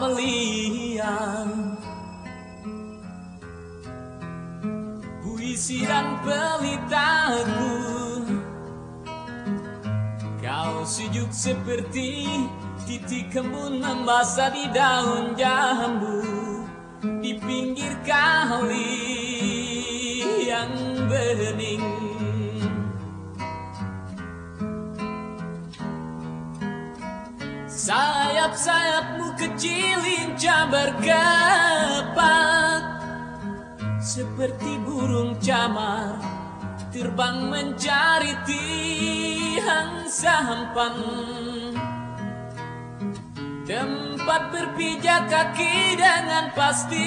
Camelia, puisi dan pelitaku. Kau sejuk seperti titik kembun membasah di daun jambu di pinggir kali yang bening. Sayap-sayapmu kecil lincah berkepat, seperti burung camar terbang mencari tiang sampan, tempat berpijak kaki dengan pasti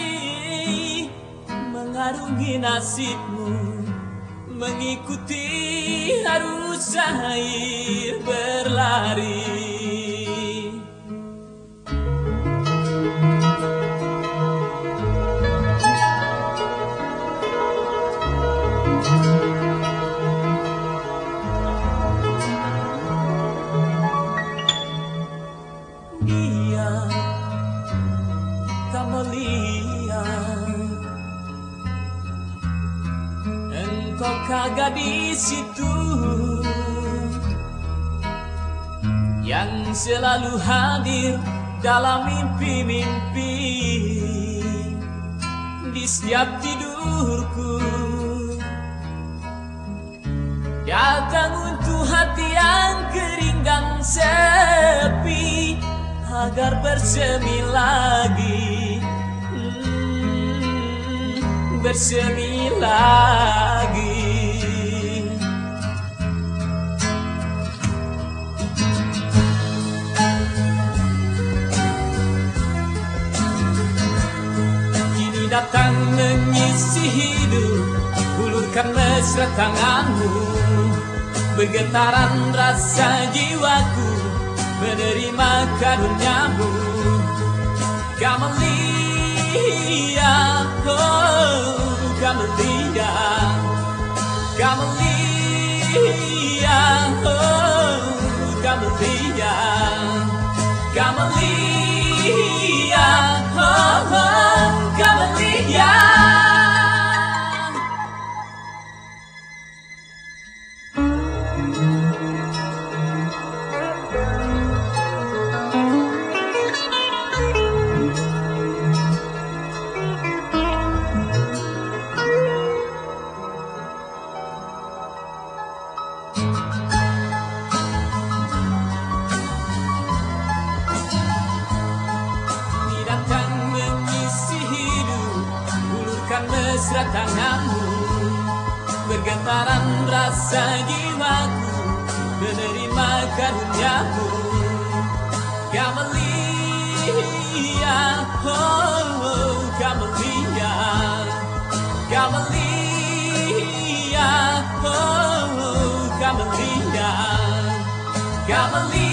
mengarungi nasibmu, mengikuti arus air berlari. Dia Camelia, engkau kagak di situ, yang selalu hadir dalam mimpi-mimpi di setiap tidurku, datang untuk hati yang kering dan sepi agar bersemi lagi, bersemi lagi. Kini datang mengisi hidup, hulurkan mesra tanganmu, bergetaran rasa jiwaku menerima karuniamu. Camelia, oh Camelia, Camelia, oh Camelia, Camelia, oh Camelia. Mesra tanganmu, bergetaran rasa jiwaku menerima karuniamu. Camelia, oh Camelia, Camelia, oh Camelia, Camelia.